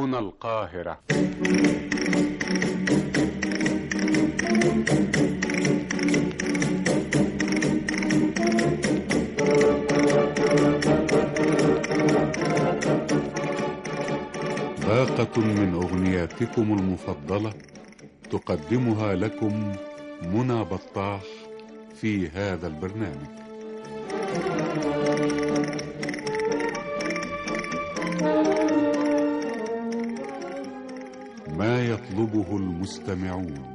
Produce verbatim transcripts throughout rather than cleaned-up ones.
هنا القاهرة. باقة من أغنياتكم المفضلة تقدمها لكم منى بطاح في هذا البرنامج. ما يطلبه المستمعون.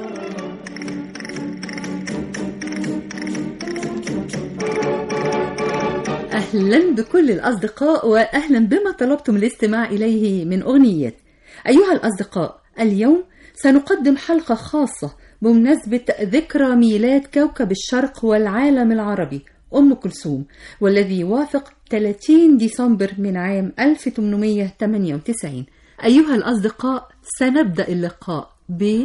أهلا بكل الأصدقاء وأهلا بما طلبتم الاستماع إليه من أغنيات. أيها الأصدقاء، اليوم سنقدم حلقة خاصة بمناسبة ذكرى ميلاد كوكب الشرق والعالم العربي أم كلثوم، والذي يوافق ثلاثين ديسمبر من عام ألف وثمانمائة وثمانية وتسعين. أيها الأصدقاء، سنبدأ اللقاء ب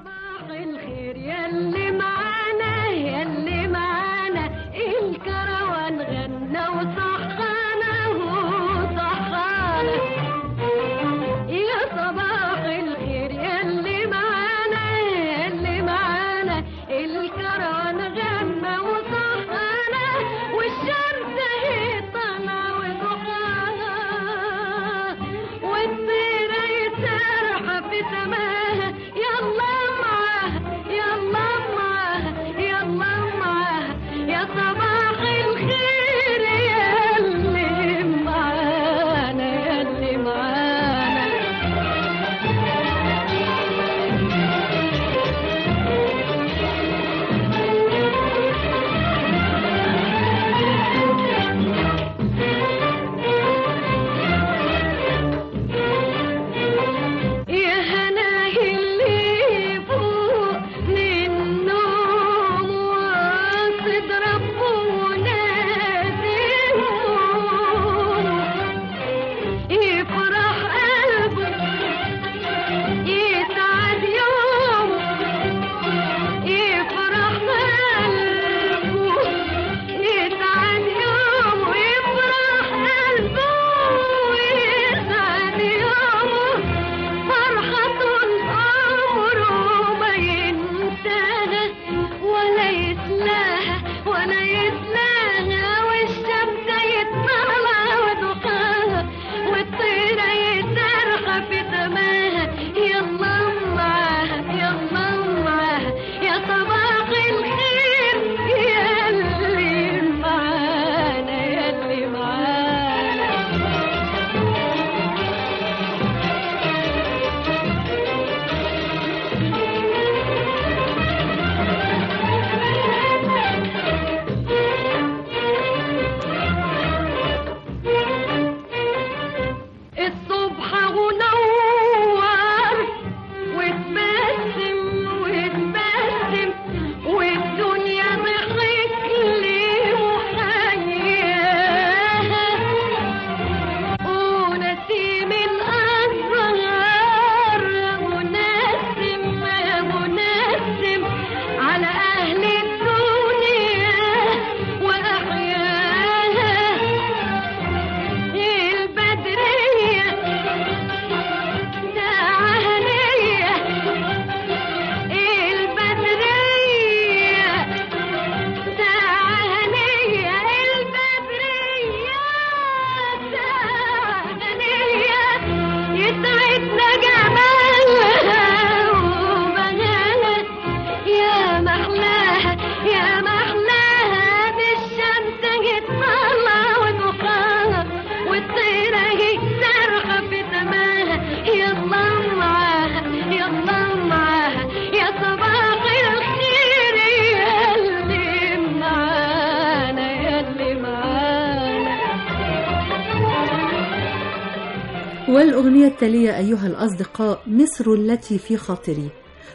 والأغنية التالية أيها الأصدقاء مصر التي في خاطري،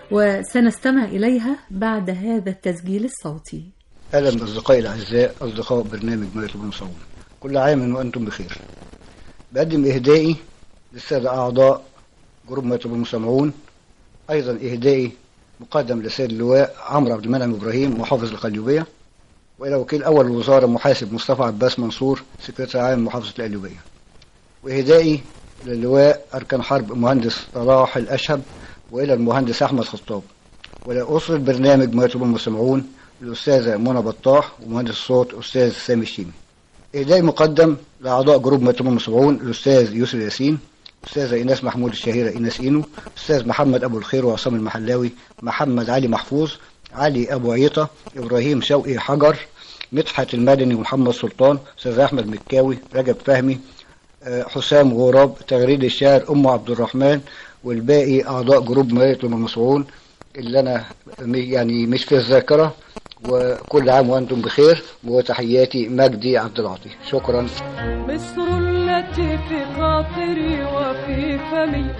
وسنستمع إليها بعد هذا التسجيل الصوتي. أهلا بأصدقائي الأعزاء، أصدقاء برنامج ما يطلبه المستمعون، كل عام وأنتم بخير. بقدم إهدائي للسادة أعضاء جروب ما يطلبه المستمعون، أيضا إهدائي مقدم للسيد اللواء عمرو عبد المنعم إبراهيم محافظ القليوبية، وإلى وكيل أول الوزارة محاسب مصطفى عباس منصور سكرتير عام محافظة القليوبية. وإهدائي للواء أركان حرب المهندس صلاح الأشهب، وإلى المهندس أحمد خطاب، ولأسرة برنامج ما يطلبه المستمعون الأستاذة منى بطاح، ومهندس الصوت أستاذ سامي الشيمي. إهداء مقدم لأعضاء جروب ما يطلبه المستمعون الأستاذ يوسف ياسين، أستاذة إيناس محمود الشهيرة إيناس إينو، أستاذ محمد أبو الخير وعصام المحلاوي، محمد علي محفوظ، علي أبو عيطة، إبراهيم شوقي حجر، مدحت المدني ومحمد سلطان، أستاذ أحمد مكاوي، رجب فهمي، حسام غراب، تغريد الشاعر أم عبد الرحمن، والباقي أعضاء جروب ما يطلبه المستمعون اللي أنا يعني مش في الذاكرة. وكل عام وأنتم بخير، وتحياتي مجدي عبد العاطي. شكرا. مصر التي في خاطري وفي فمي،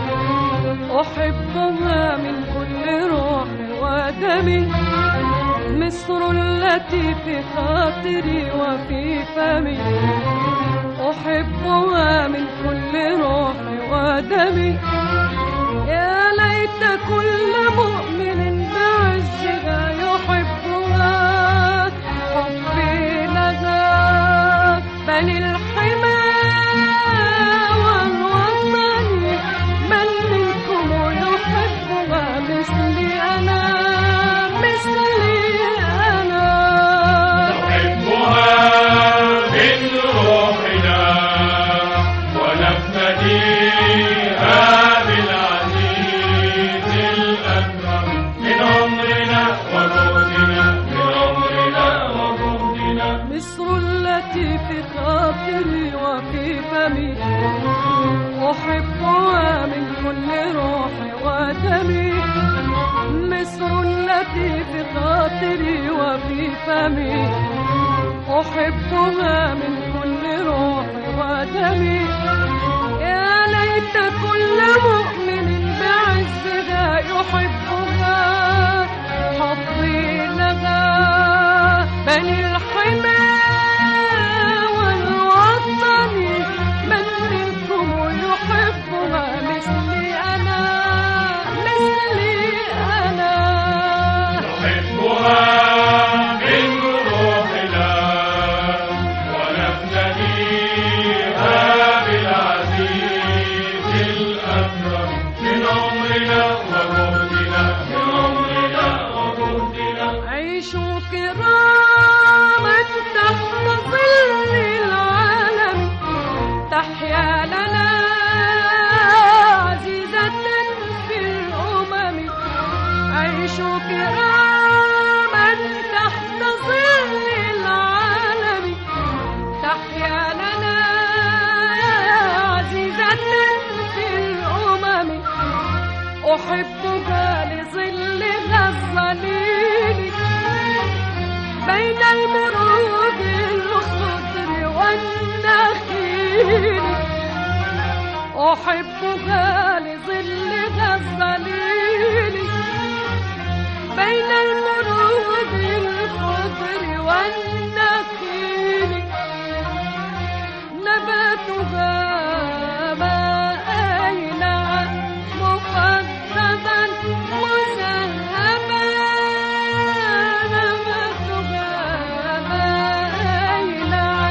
أحبها من كل روح ودمي. مصر التي في خاطري وفي فمي، أحبها من كل روح ودمي. يا ليت كل مؤمن بعزها يحبها، حبي لها بني الحمى والوطن، من منكم يحبها مثلي أنا، مثلي أنا. نحبها من روحنا ونفتديها بالعزيز الأكرم، من عمرنا وجهدنا، من عمرنا وجهدنا. مصر التي في خاطري وفي فمي، أحبها من كل روح ودمي. مصر التي في خاطري وفي فمي، أحبها من كل روح ودمي. يا ليت كل مؤمن بعزها يحبها، حظي لها بني الحمى والوطن، من منكم يحبها مثلي أنا، مثلي أنا. نحبها من روحنا ونفتديها بالعزيز الأكرم، من عمرنا وجهدنا، من عمرنا وجهدنا. عيشوا كراما تحت ظل العالم، تحيا لنا عزيزة في الأمم. عيشوا كراما تحت ظل العالم، تحيا لنا عزيزة في الأمم. أحبها لظلها الظليل بين المروج الخضر والنخيل. أحبها لظلها الظليل بين المروج الخضر والنخيل. نباتها ما أينع مفضلا مزهبا، نباتها ما أينع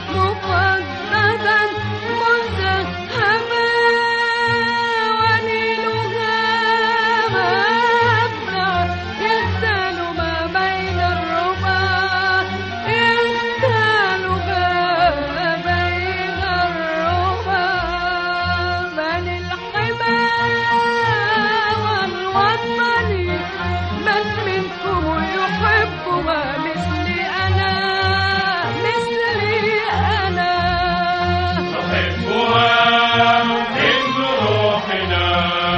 مفضلا مزهبا، ونيلها مبدع يغتال ما بين الربا، يغتال ما بين الربا. بني الحمى والوطن، من منكم يحبها مثلي أنا، مثلي أنا. نحبها من روحنا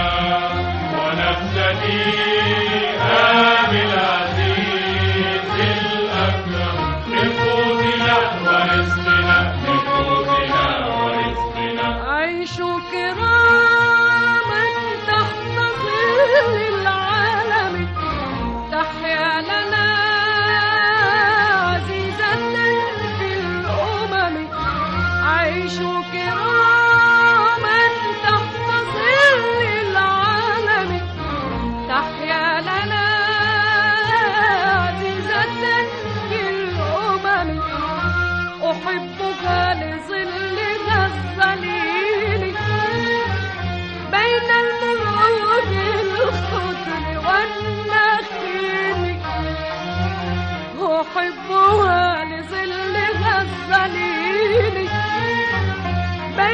ونفتديها بالعزيز الأكرم، من قوتنا ورزقنا، من قوتنا ورزقنا. عيشوا كراما تحت ظل العالم، تحيا لنا عزيزة في الأمم. عيشوا كراما تحت ظل العالم، تحيا لنا عزيزة في الأمم. أحبها لظلها الظليل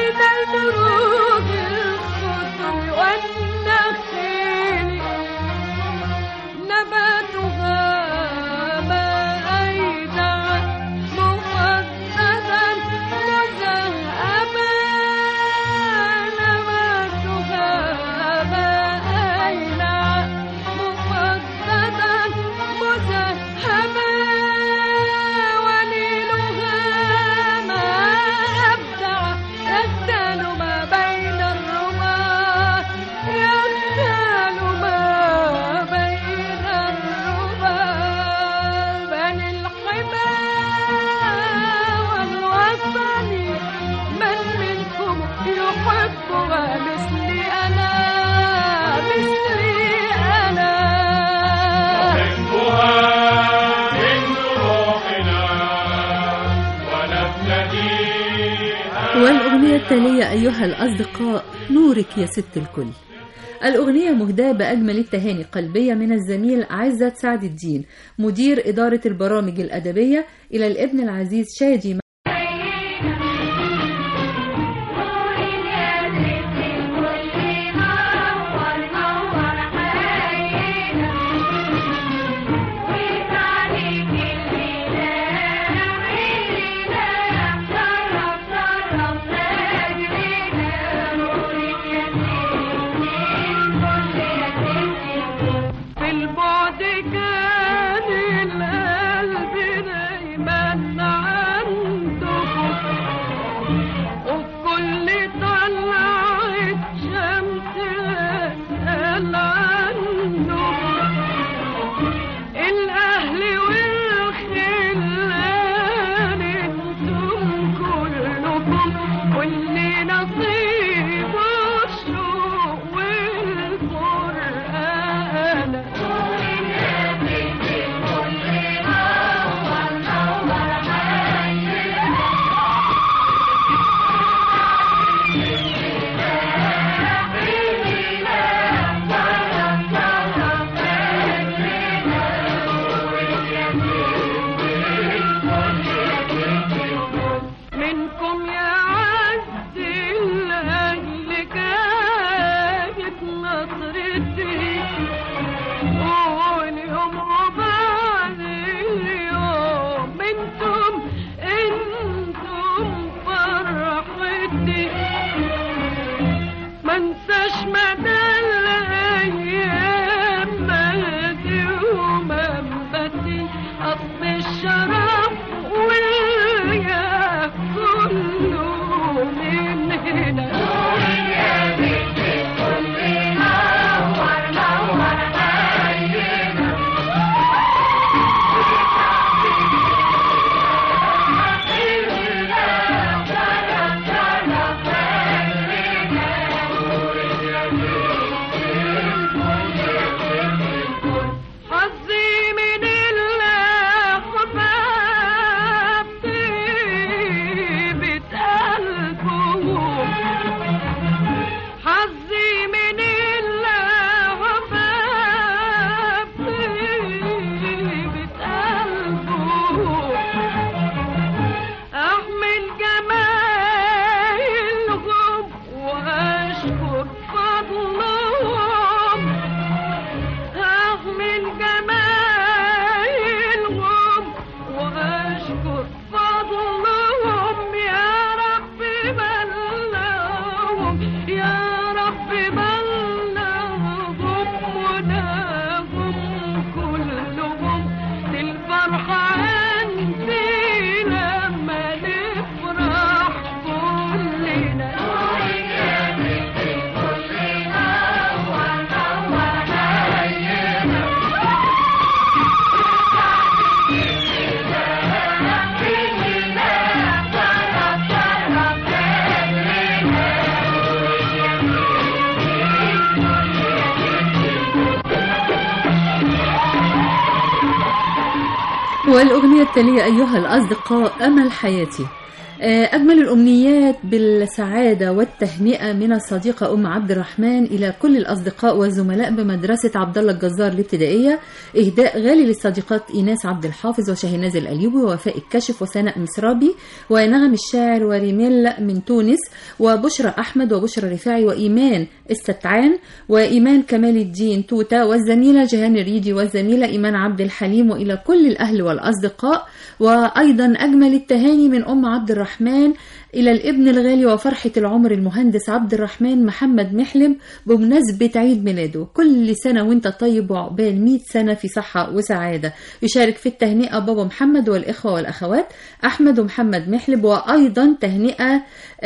بين البروج الخضر والنخيل نباتها ما أيدع مفضلا مذهبا نباتها ما أيدع مفضلا مذهبا وليلها ما أبدع يختال ما بين الرماة يختال ما بين الرماة بني الحمى والوطن من منكم يحبها مثلي أنا مثلي أنا نحبها من روحنا ونبتديها. والأغنية التالية أيها الأصدقاء نورك يا ست الكل. الأغنية مهداة بأجمل التهاني قلبية من الزميل عزت سعد الدين مدير إدارة البرامج الأدبية إلى الابن العزيز شادي. في البعد كان القلب دايما عندكم وفي كل طلعة شمس أسأل عنكم الأهل والخلان انتم كلكم واللي نصيبه الشوق والقرآن منكم يا عز الأهل كانت نصرتي واليوم وبعد اليوم انتم انتم فرحتي ما انساش مدى الايام مهدي ومنبتي اصل الشرف واليا كله من هنا حظي من الأحباب طيبة قلبهم حظي من الأحباب طيبة قلبهم أحمل جمايلهم وأشكر فضلهم أحمل جمايلهم وأشكر فضلهم يا رب بلغهم يا رب بلغهم مناهم كلهم الفرحة عندي لما نفرح كلنا والأغنية التالية أيها الأصدقاء أمل حياتي أجمل الأمنيات بالسعادة والتهنئة من الصديقة أم عبد الرحمن إلى كل الأصدقاء والزملاء بمدرسة عبد الله الجزار الابتدائية. إهداء غالي للصديقات إيناس عبد الحافظ وشاهناز الأيوبي ووفاء الكشف وسناء مسرابي ونغم الشاعر وريميل من تونس وبشرى أحمد وبشرى رفاعي وإيمان الستعان وإيمان كمال الدين توتا والزميلة جهان الريدي والزميلة إيمان عبد الحليم وإلى كل الأهل والأصدقاء. وأيضا أجمل التهاني من أم عبد الرحمن إلى الابن الغالي وفرحة العمر المهندس عبد الرحمن محمد محلم بمناسبة عيد ميلاده. كل سنة وانت طيب وعقبال مئة سنة في صحة وسعادة. يشارك في التهنئة بابا محمد والإخوة والأخوات أحمد ومحمد محلب. وأيضا تهنئة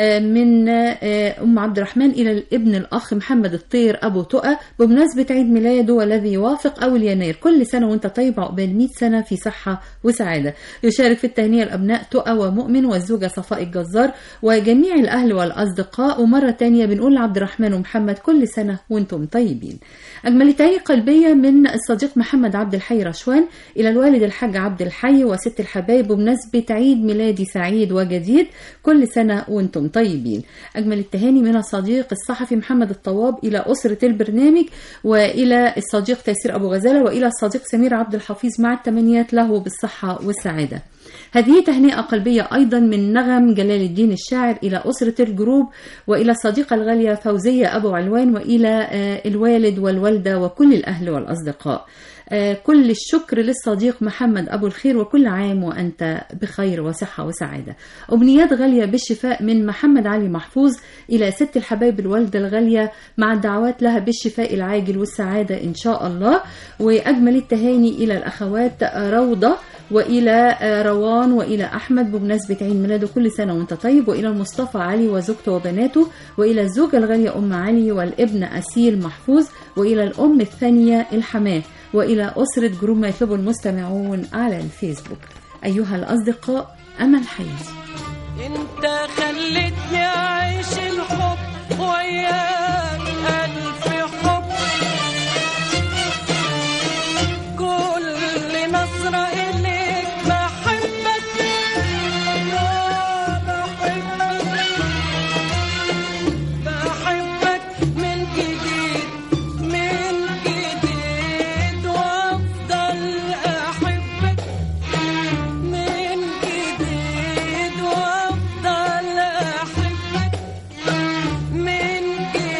من أم عبد الرحمن إلى الابن الأخ محمد الطير أبو تقى بمناسبة عيد ميلاده والذي يوافق أول يناير. كل سنة وانت طيب عقبال مئة سنة في صحة وسعادة. يشارك في التهنئة الأبناء تقى ومؤمن والزوجة صفاء الجزار وجميع الأهل والأصدقاء. ومرة تانية بنقول لعبد الرحمن ومحمد كل سنة وانتم طيبين. أجمل تهاني قلبية من الصديق محمد عبد الحي رشوان إلى الوالد الحاج عبد الحي وست الحبايب بمناسبة عيد ميلادي سعيد وجديد. كل سنة وانتم طيبين. أجمل التهاني من الصديق الصحفي محمد الطواب إلى أسرة البرنامج وإلى الصديق تيسير أبو غزالة وإلى الصديق سمير عبد الحفيظ مع التمنيات له بالصحة والسعادة. هذه تهنئة قلبية أيضا من نغم جلال الدين الشاعر إلى أسرة الجروب وإلى الصديقة الغالية فوزية أبو علوان وإلى الوالد والوالدة وكل الأهل والأصدقاء. كل الشكر للصديق محمد أبو الخير وكل عام وأنت بخير وصحة وسعادة. أمنيات غالية بالشفاء من محمد علي محفوظ إلى ست الحبايب الوالدة الغالية مع الدعوات لها بالشفاء العاجل والسعادة إن شاء الله. وأجمل التهاني إلى الأخوات روضة وإلى روان وإلى أحمد بمناسبة عيد ميلاده كل سنة وانت طيب. وإلى المصطفى علي وزوجته وبناته وإلى الزوجة الغالية أم علي والابن أسيل محفوظ وإلى الأم الثانية الحماه وإلى أسرة جروب ما يطلبه المستمعون على الفيسبوك. أيها الأصدقاء أمل حياتي. انت خلتني أعيش الحب وياك ألف حب كل نظرة إليك بحبك بحبك بحبك من جديد من جديد وأفضل أحبك من جديد وأفضل أحبك من جديد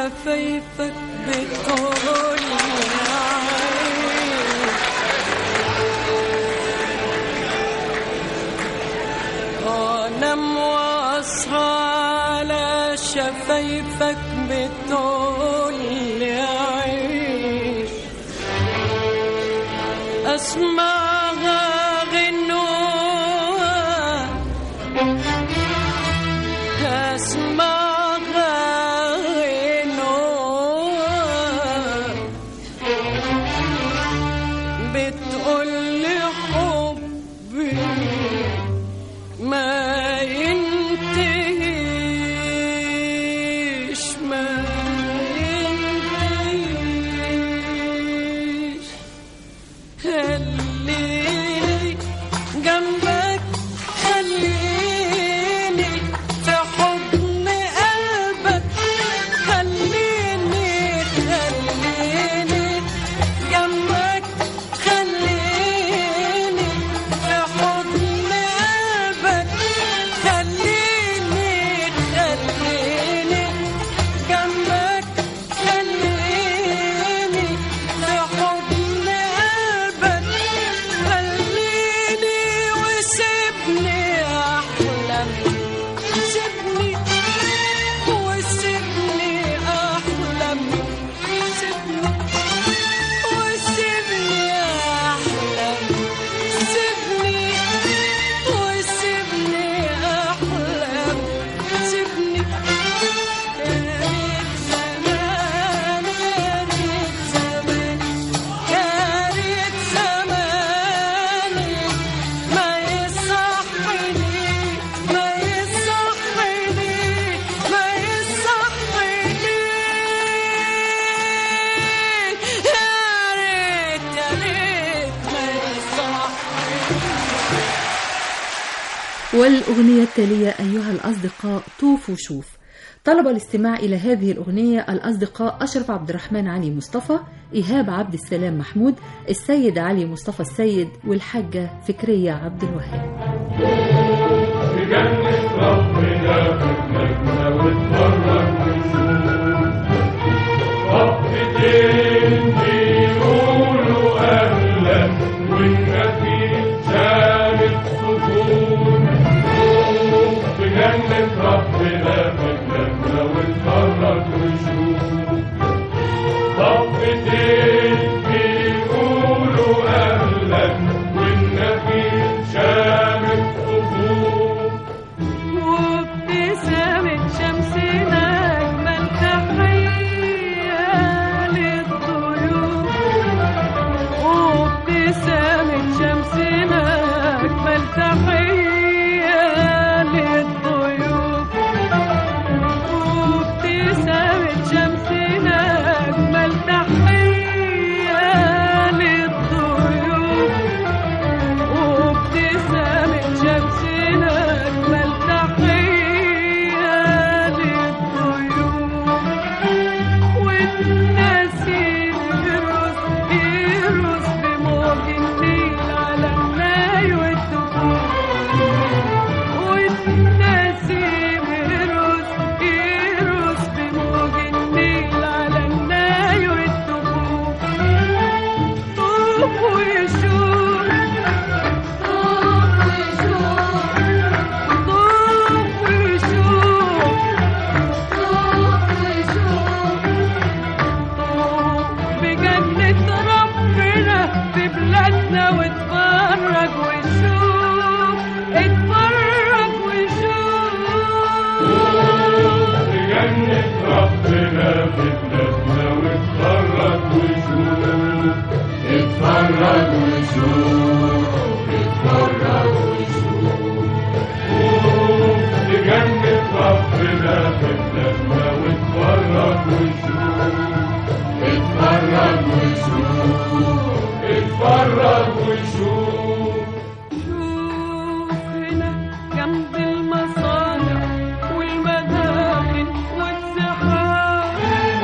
شفايفك بتقول انام واصحى على شفايفك بتقول لي عيش اسمعها غنوها اسمعها غنوها بتقول لي حبي ما ينتهيش ما ينتهيش خليني جنبك خليني في حضن قلبك خليني خليني جنبك خليني في حضن قلبك خليني خليني جنبك خليني في حضن قلبك خليني وسيبني أحلم سيبني وسيبني أحلم سيبني وسيبني أحلم سيبني وسيبني أحلم سيبني يا ريت زمان يا ريت زمان يا ريت زماني ما يصحني ما يصحني ما يصحني يا ريت يا ريت ما يصحني. والأغنية التالية أيها الأصدقاء طوف وشوف. طلب الاستماع إلى هذه الأغنية الأصدقاء أشرف عبد الرحمن علي مصطفى، إيهاب عبد السلام محمود، السيد علي مصطفى السيد، والحاجة فكرية عبد الوهاب. في جنة ربنا بتنجى وتفرج ونشوف خطتين بيقولوا أهلا والنبي شامت سكون في جنة ربنا بتنجى وتفرج ونشوف خطتين بيقولوا أهلا والنبي شامت سكون وابتسامة شمسنا أجمل تحية للضيوف وابتسامة شمسنا أجمل تحية للضيوف وابتسامة شمسنا أجمل تحية للضيوف وابتسامة شمسنا أجمل تحية للضيوف والنسيم يرقص يرقص بموج النيل على الناي والدفوف والنسيم يرقص يرقص بموج النيل على الناي والدفوف طوف ويشوف طوف ويشوف طوف ويشوف طوف ويشوف طوف بجنة ربنا في بلادنا واتفرج وشوف اتفرج وشوف في جنة ربنا في بلادنا واتفرج وشوف اتفرج وشوف اتفرج وشوف في جنة ربنا في بلادنا واتفرج وشوف اتفرج وشوف اتفرج وشوف شوف هنا جنب المصانع والمداخل والزحام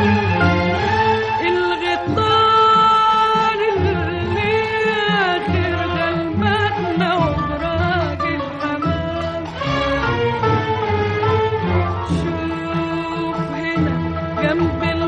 الغطان اللي آخر غلبتنا وبراج الحمام شوف هنا جنب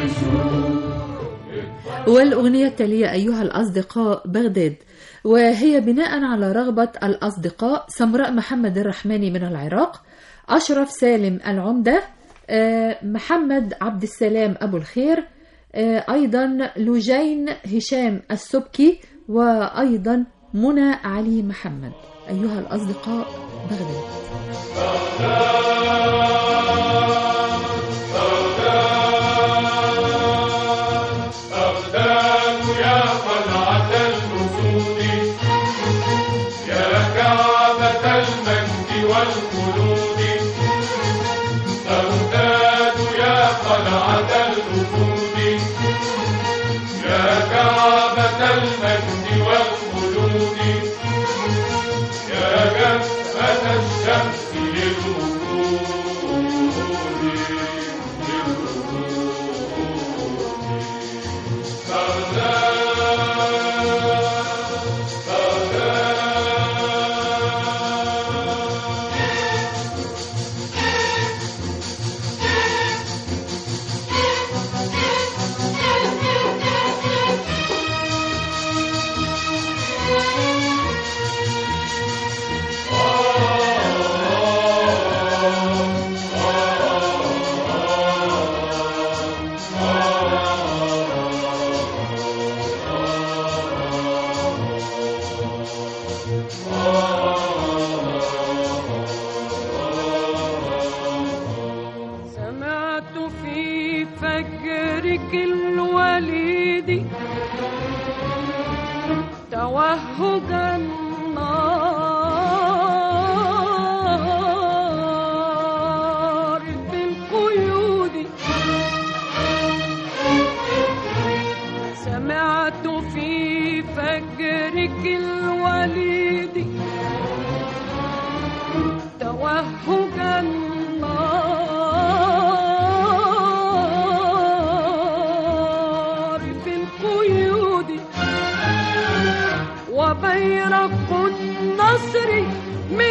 والأغنية التالية أيها الأصدقاء بغداد، وهي بناء على رغبة الأصدقاء سمراء محمد الرحماني من العراق، أشرف سالم العمدة، محمد عبد السلام أبو الخير، أيضا لوجين هشام السبكي، وأيضا منى علي محمد. أيها الأصدقاء بغداد. بغداد يا قلعة الأسود، يا كعبة المجد والخلود. بغداد يا قلعة الأسود، يا كعبة المجد والخلود. يا جبهة الشمس للوجود، توهج النار في القيود. سمعت في فجرك الوليد توهج النار في القيود. وبيرق النصر من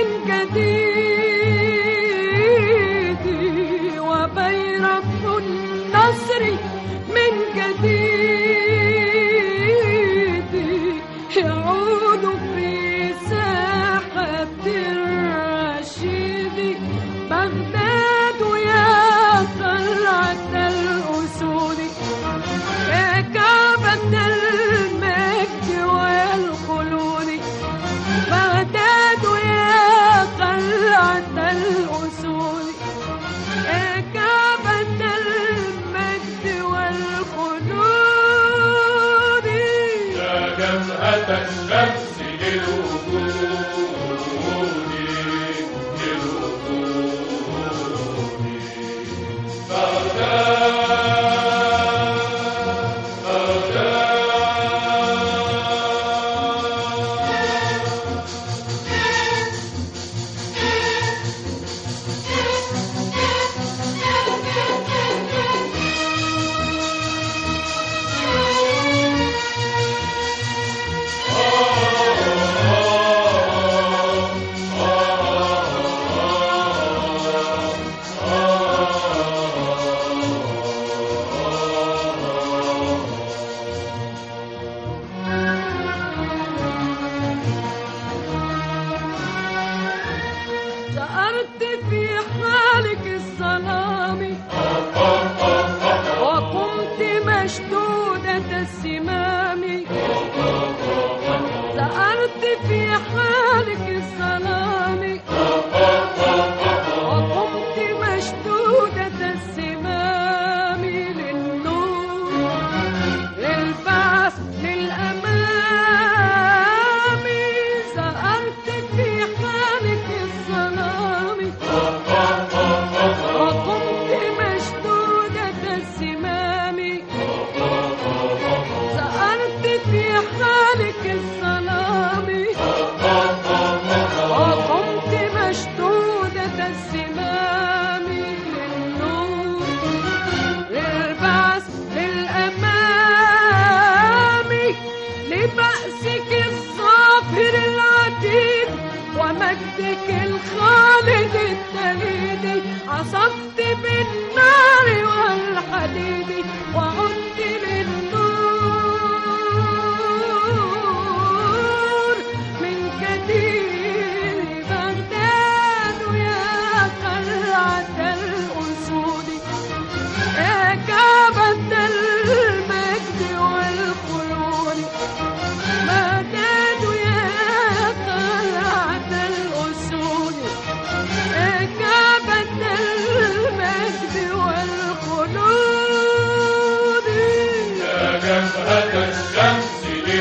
جديد، وبيرق النصر من جديد يعود في ساحة الرشيد. بغداد يا قلعة الأسود، يا كعبة المجد والخلود. بغداد يا قلعة الأسود، يا كعبة المجد والخلود. يا جبهة الشمس للوجود، للوجود. بغداد سأرت في حالك الظلام، وقمت مشدودة السمام. سأرت في حالك الظلام، وقمت مشدودة السمام. للنور للبعث للأمام. سأرت في حالك الظلام، وقمت مشدودة السمام. سأرت في حالك الظلام، وقمت مشدودة السمام. للنور للبعث للأمام. لبأسك الظافر العتيد مجدك الخالد التليدي عصفت بالنار والحديد وعدت للنور من كثير بغداد يا قلعة الأسود يا كعبة المجد والخلود بغداد يا قلعة الأسود يا كعبة المجد والخلود يا جبهة الشمس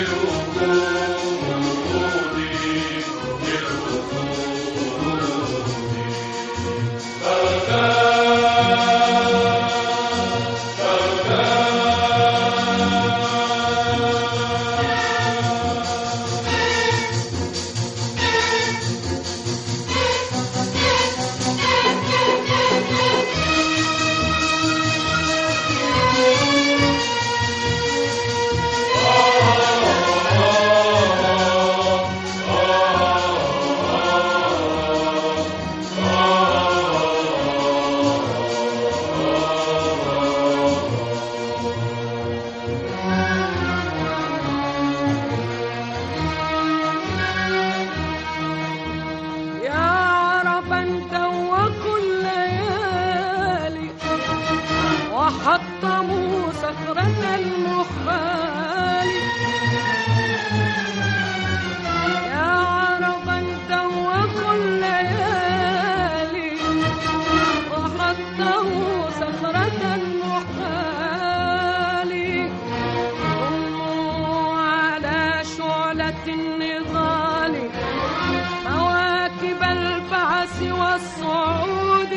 للوجود للوجود حطموا صخرة المحال يا عربا دوخوا الليالي وحطموا صخرة المحال ضموا على شعلة النضال مواكب البعث والصعود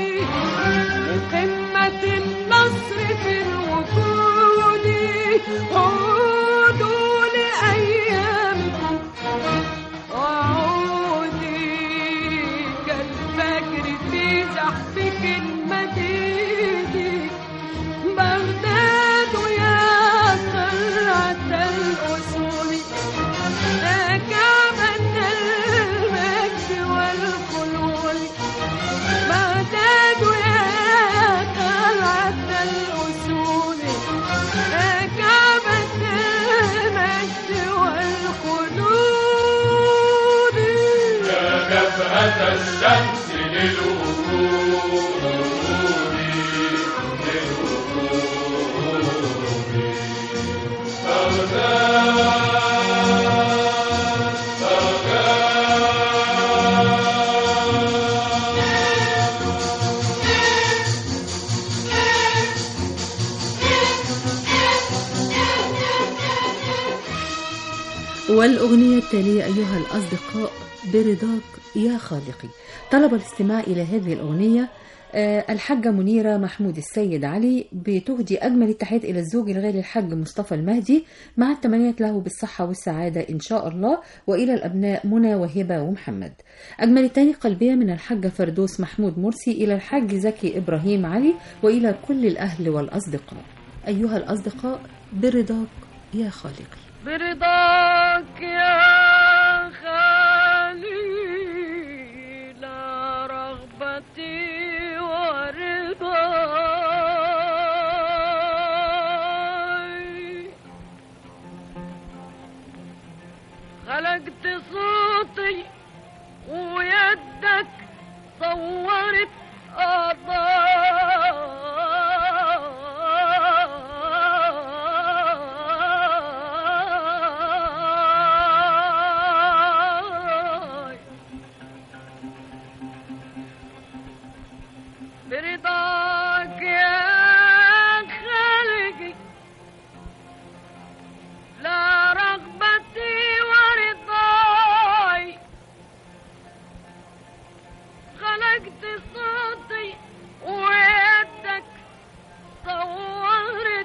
لقمة النصر في الوجود عودوا لأيامكم وعودي كالفجر في زحفك المديد بغداد يا قلعة الأصول يا كعبة المجد والخلود بغداد يا قلعة الأصول يا كعبة المجد والخلود يا جبهة الشمس للوجود للوجود بغداد والأغنية التالية أيها الأصدقاء برضاك يا خالقي. طلب الاستماع إلى هذه الأغنية الحاجة منيرة محمود السيد علي بتهدي أجمل التحيات إلى الزوج الغالي الحاج مصطفى المهدي مع التمنيات له بالصحة والسعادة إن شاء الله، وإلى الأبناء منى وهبة ومحمد. أجمل التهاني قلبية من الحاجة فردوس محمود مرسي إلى الحاج زكي إبراهيم علي وإلى كل الأهل والأصدقاء. أيها الأصدقاء برضاك يا خالقي. برضاك يا خالي لا رغبتي ورضاي خلقت صوتي ويدك صورت برضاك يا خالقي لا رغبتي ورضاي خلقت صوتي ويدك صورت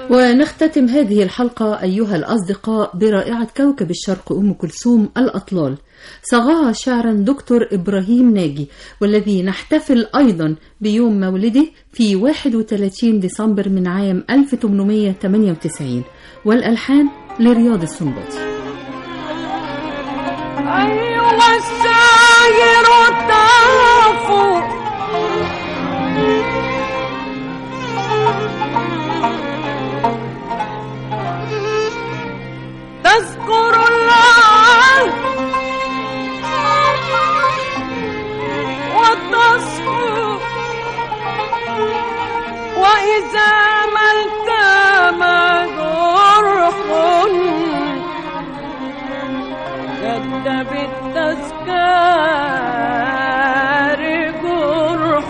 ونختتم هذه الحلقة أيها الأصدقاء برائعة كوكب الشرق أم كلثوم الأطلال، صاغها شعرا دكتور إبراهيم ناجي، والذي نحتفل أيضا بيوم مولده في واحد وثلاثين ديسمبر من عام ألف وثمانمائة وثمانية وتسعين، والألحان لرياض السنباطي. أيها الساير الطرف تذكر الله وتصفو، وإذا ما التام جرح جد بالتذكار جرح.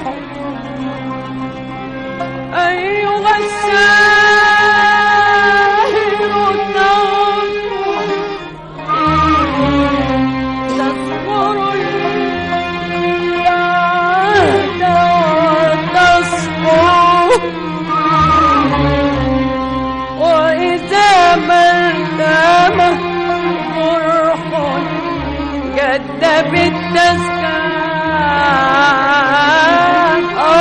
أيها الساهر الطرف تذكر العهد وتصفو، وإذا ما التام جرح جد بالتذكار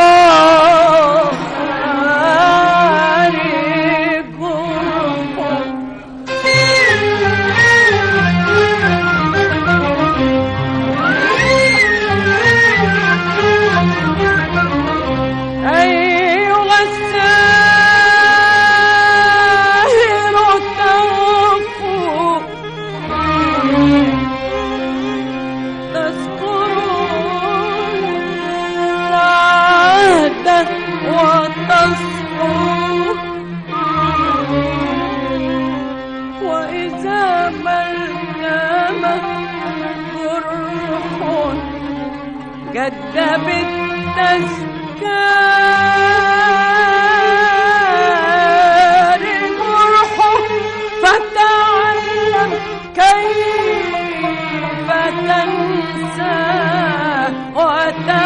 جد بالتذكار جرح. فتعلم كيف تنسى وتنسى